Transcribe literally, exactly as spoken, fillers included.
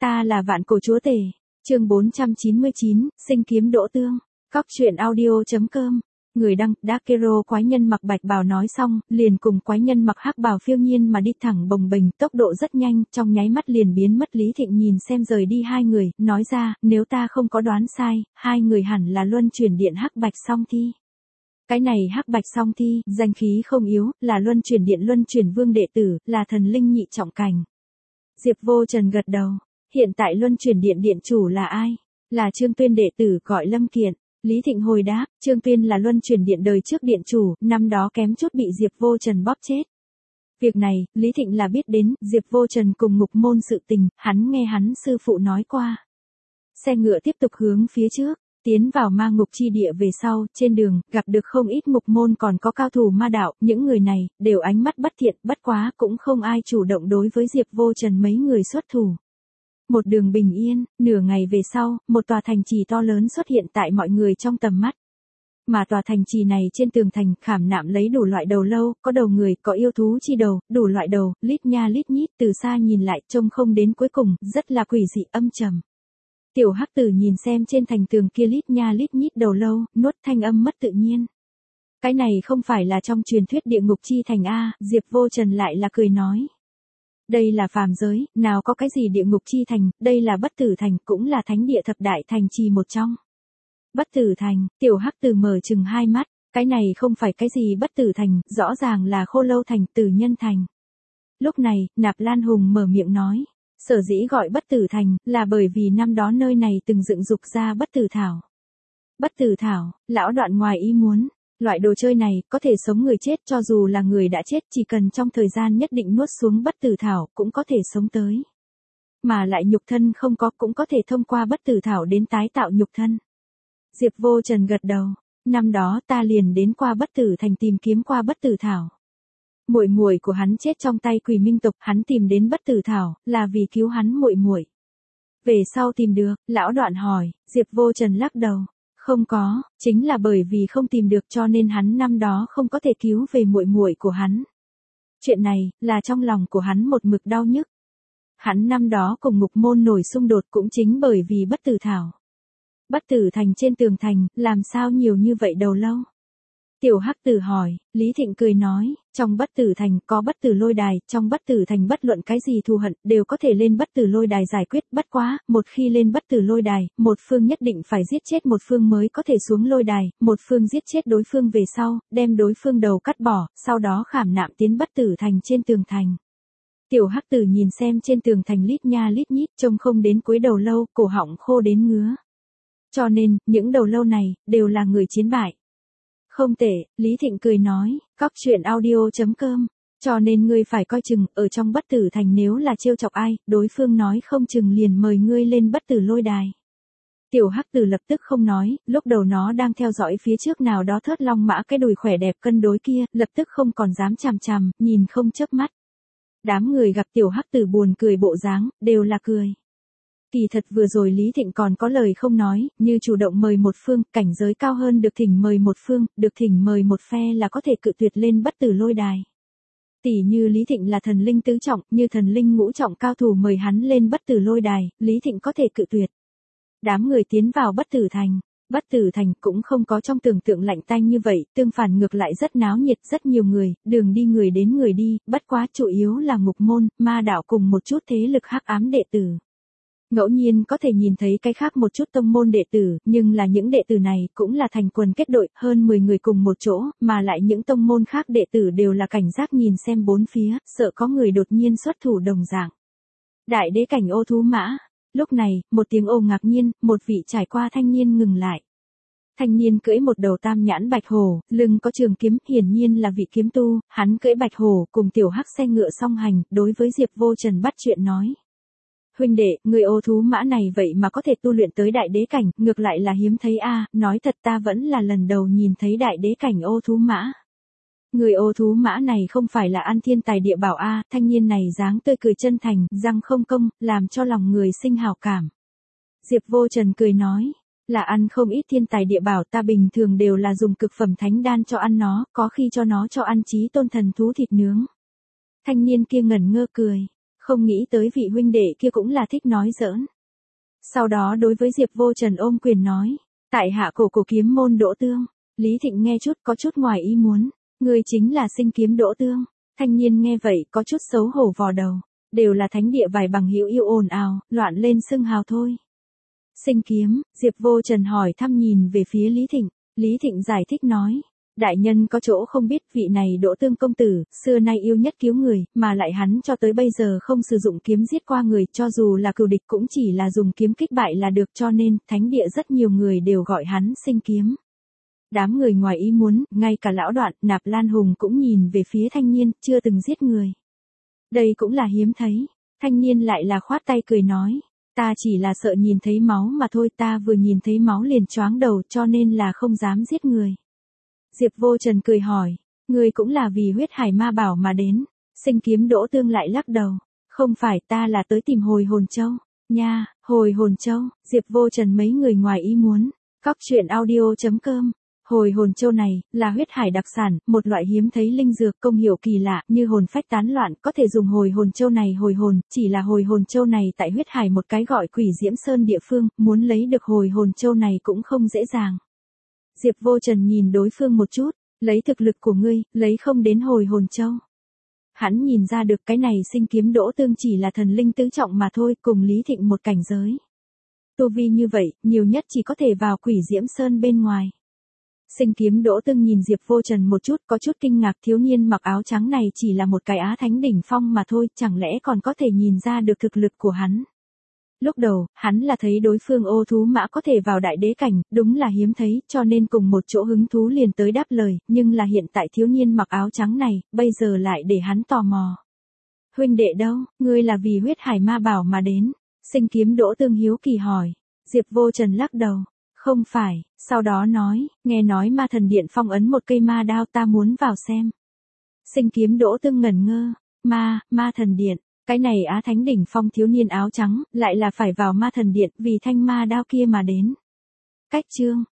Ta là Vạn Cổ Chúa Tể. Chương bốn trăm chín mươi chín, Sinh Kiếm Đỗ Tương. Cóc truyện audio chấm com. Người đăng, Dakero. Quái nhân mặc bạch bào nói xong, liền cùng quái nhân mặc hắc bào phiêu nhiên mà đi thẳng bồng bềnh, tốc độ rất nhanh, trong nháy mắt liền biến mất. Lý Thịnh nhìn xem rời đi hai người, nói ra, nếu ta không có đoán sai, hai người hẳn là luân chuyển điện hắc bạch song thi. Cái này hắc bạch song thi, danh khí không yếu, là luân chuyển điện luân chuyển vương đệ tử, là thần linh nhị trọng cảnh. Diệp Vô Trần gật đầu. Hiện tại luân chuyển điện điện chủ là ai? Là Trương Tuyên đệ tử gọi Lâm Kiện. Lý Thịnh hồi đáp, Trương Tuyên là luân chuyển điện đời trước điện chủ, năm đó kém chút bị Diệp Vô Trần bóp chết. Việc này, Lý Thịnh là biết đến, Diệp Vô Trần cùng ngục môn sự tình, hắn nghe hắn sư phụ nói qua. Xe ngựa tiếp tục hướng phía trước, tiến vào ma ngục chi địa về sau, trên đường, gặp được không ít ngục môn còn có cao thủ ma đạo, những người này, đều ánh mắt bất thiện, bất quá cũng không ai chủ động đối với Diệp Vô Trần mấy người xuất thủ. Một đường bình yên, nửa ngày về sau, một tòa thành trì to lớn xuất hiện tại mọi người trong tầm mắt. Mà tòa thành trì này trên tường thành khảm nạm lấy đủ loại đầu lâu, có đầu người, có yêu thú chi đầu, đủ loại đầu, lít nha lít nhít, từ xa nhìn lại trông không đến cuối cùng, rất là quỷ dị âm trầm. Tiểu Hắc Tử nhìn xem trên thành tường kia lít nha lít nhít đầu lâu, nuốt thanh âm mất tự nhiên. Cái này không phải là trong truyền thuyết địa ngục chi thành A, Diệp Vô Trần lại là cười nói. Đây là phàm giới, nào có cái gì địa ngục chi thành, đây là bất tử thành, cũng là thánh địa thập đại thành trì một trong. Bất tử thành, Tiểu Hắc Tử mở chừng hai mắt, cái này không phải cái gì bất tử thành, rõ ràng là Khô Lâu thành, Tử Nhân thành. Lúc này, Nạp Lan Hùng mở miệng nói, sở dĩ gọi bất tử thành, là bởi vì năm đó nơi này từng dựng dục ra bất tử thảo. Bất tử thảo, lão đoạn ngoài ý muốn. Loại đồ chơi này, có thể sống người chết cho dù là người đã chết chỉ cần trong thời gian nhất định nuốt xuống bất tử thảo cũng có thể sống tới. Mà lại nhục thân không có cũng có thể thông qua bất tử thảo đến tái tạo nhục thân. Diệp Vô Trần gật đầu, năm đó ta liền đến qua bất tử thành tìm kiếm qua bất tử thảo. Muội muội của hắn chết trong tay Quỷ Minh tộc, hắn tìm đến bất tử thảo là vì cứu hắn muội muội. Về sau tìm được, lão đoạn hỏi, Diệp Vô Trần lắc đầu. Không có, chính là bởi vì không tìm được cho nên hắn năm đó không có thể cứu về muội muội của hắn. Chuyện này, là trong lòng của hắn một mực đau nhức. Hắn năm đó cùng ngục môn nổi xung đột cũng chính bởi vì bất tử thảo. Bất tử thành trên tường thành, làm sao nhiều như vậy đầu lâu? Tiểu Hắc Tử hỏi, Lý Thịnh cười nói, trong bất tử thành có bất tử lôi đài, trong bất tử thành bất luận cái gì thù hận, đều có thể lên bất tử lôi đài giải quyết, bất quá, một khi lên bất tử lôi đài, một phương nhất định phải giết chết một phương mới có thể xuống lôi đài, một phương giết chết đối phương về sau, đem đối phương đầu cắt bỏ, sau đó khảm nạm tiến bất tử thành trên tường thành. Tiểu Hắc Tử nhìn xem trên tường thành lít nha lít nhít, trông không đến cuối đầu lâu, cổ họng khô đến ngứa. Cho nên, những đầu lâu này, đều là người chiến bại. Không tệ, Lý Thịnh cười nói, cóc truyện audio chấm com, cho nên ngươi phải coi chừng, ở trong bất tử thành nếu là trêu chọc ai, đối phương nói không chừng liền mời ngươi lên bất tử lôi đài. Tiểu Hắc Tử lập tức không nói, lúc đầu nó đang theo dõi phía trước nào đó thớt long mã cái đùi khỏe đẹp cân đối kia, lập tức không còn dám chằm chằm, nhìn không chớp mắt. Đám người gặp Tiểu Hắc Tử buồn cười bộ dáng, đều là cười. Kỳ thật vừa rồi Lý Thịnh còn có lời không nói, như chủ động mời một phương, cảnh giới cao hơn được thỉnh mời một phương, được thỉnh mời một phe là có thể cự tuyệt lên bất tử lôi đài. Tỷ như Lý Thịnh là thần linh tứ trọng, như thần linh ngũ trọng cao thủ mời hắn lên bất tử lôi đài, Lý Thịnh có thể cự tuyệt. Đám người tiến vào bất tử thành, bất tử thành cũng không có trong tưởng tượng lạnh tanh như vậy, tương phản ngược lại rất náo nhiệt, rất nhiều người, đường đi người đến người đi, bất quá chủ yếu là ngục môn, ma đạo cùng một chút thế lực hắc ám đệ tử. Ngẫu nhiên có thể nhìn thấy cái khác một chút tông môn đệ tử, nhưng là những đệ tử này cũng là thành quần kết đội, hơn mười người cùng một chỗ, mà lại những tông môn khác đệ tử đều là cảnh giác nhìn xem bốn phía, sợ có người đột nhiên xuất thủ đồng dạng. Đại đế cảnh ô thú mã. Lúc này, một tiếng ô ngạc nhiên, một vị trải qua thanh niên ngừng lại. Thanh niên cưỡi một đầu tam nhãn bạch hổ, lưng có trường kiếm, hiển nhiên là vị kiếm tu, hắn cưỡi bạch hổ cùng Tiểu Hắc xe ngựa song hành, đối với Diệp Vô Trần bắt chuyện nói. Huynh đệ, người ô thú mã này vậy mà có thể tu luyện tới đại đế cảnh, ngược lại là hiếm thấy a, nói thật ta vẫn là lần đầu nhìn thấy đại đế cảnh ô thú mã. Người ô thú mã này không phải là ăn thiên tài địa bảo a, thanh niên này dáng tươi cười chân thành, răng không cong, làm cho lòng người sinh hào cảm. Diệp Vô Trần cười nói, là ăn không ít thiên tài địa bảo, ta bình thường đều là dùng cực phẩm thánh đan cho ăn nó, có khi cho nó cho ăn chí tôn thần thú thịt nướng. Thanh niên kia ngẩn ngơ cười. Không nghĩ tới vị huynh đệ kia cũng là thích nói giỡn. Sau đó đối với Diệp Vô Trần ôm quyền nói, tại hạ cổ cổ kiếm môn Đỗ Tương. Lý Thịnh nghe chút có chút ngoài ý muốn, người chính là sinh kiếm Đỗ Tương. Thanh niên nghe vậy có chút xấu hổ vò đầu, đều là thánh địa vài bằng hữu yêu ồn ào, loạn lên xưng hào thôi. Sinh kiếm, Diệp Vô Trần hỏi thăm nhìn về phía Lý Thịnh, Lý Thịnh giải thích nói, đại nhân có chỗ không biết vị này Đỗ Tương công tử, xưa nay yêu nhất cứu người, mà lại hắn cho tới bây giờ không sử dụng kiếm giết qua người, cho dù là cừu địch cũng chỉ là dùng kiếm kích bại là được, cho nên, thánh địa rất nhiều người đều gọi hắn sinh kiếm. Đám người ngoài ý muốn, ngay cả lão Đoạn, Nạp Lan Hùng cũng nhìn về phía thanh niên, chưa từng giết người. Đây cũng là hiếm thấy, thanh niên lại là khoát tay cười nói, ta chỉ là sợ nhìn thấy máu mà thôi, ta vừa nhìn thấy máu liền choáng đầu cho nên là không dám giết người. Diệp Vô Trần cười hỏi, người cũng là vì huyết hải ma bảo mà đến. Sinh kiếm Đỗ Tương lại lắc đầu, không phải, ta là tới tìm hồi hồn châu. Nha, hồi hồn châu, Diệp Vô Trần mấy người ngoài ý muốn. Cóc truyện audio chấm com. Hồi hồn châu này, là huyết hải đặc sản, một loại hiếm thấy linh dược công hiệu kỳ lạ, như hồn phách tán loạn, có thể dùng hồi hồn châu này hồi hồn, chỉ là hồi hồn châu này tại huyết hải một cái gọi Quỷ Diễm Sơn địa phương, muốn lấy được hồi hồn châu này cũng không dễ dàng. Diệp Vô Trần nhìn đối phương một chút, lấy thực lực của ngươi, lấy không đến hồi hồn châu. Hắn nhìn ra được cái này sinh kiếm Đỗ Tương chỉ là thần linh tứ trọng mà thôi, cùng Lý Thịnh một cảnh giới. Tu vi như vậy, nhiều nhất chỉ có thể vào Quỷ Diễm Sơn bên ngoài. Sinh kiếm Đỗ Tương nhìn Diệp Vô Trần một chút, có chút kinh ngạc, thiếu niên mặc áo trắng này chỉ là một cái Á Thánh đỉnh phong mà thôi, chẳng lẽ còn có thể nhìn ra được thực lực của hắn. Lúc đầu, hắn là thấy đối phương ô thú mã có thể vào đại đế cảnh, đúng là hiếm thấy, cho nên cùng một chỗ hứng thú liền tới đáp lời, nhưng là hiện tại thiếu niên mặc áo trắng này, bây giờ lại để hắn tò mò. Huynh đệ đâu, ngươi là vì huyết hải ma bảo mà đến? Sinh kiếm Đỗ Tương hiếu kỳ hỏi. Diệp Vô Trần lắc đầu, không phải, sau đó nói, nghe nói ma thần điện phong ấn một cây ma đao, ta muốn vào xem. Sinh kiếm Đỗ Tương ngẩn ngơ, ma, ma thần điện. Cái này Á Thánh đỉnh phong thiếu niên áo trắng, lại là phải vào ma thần điện vì thanh ma đao kia mà đến. Cách chương,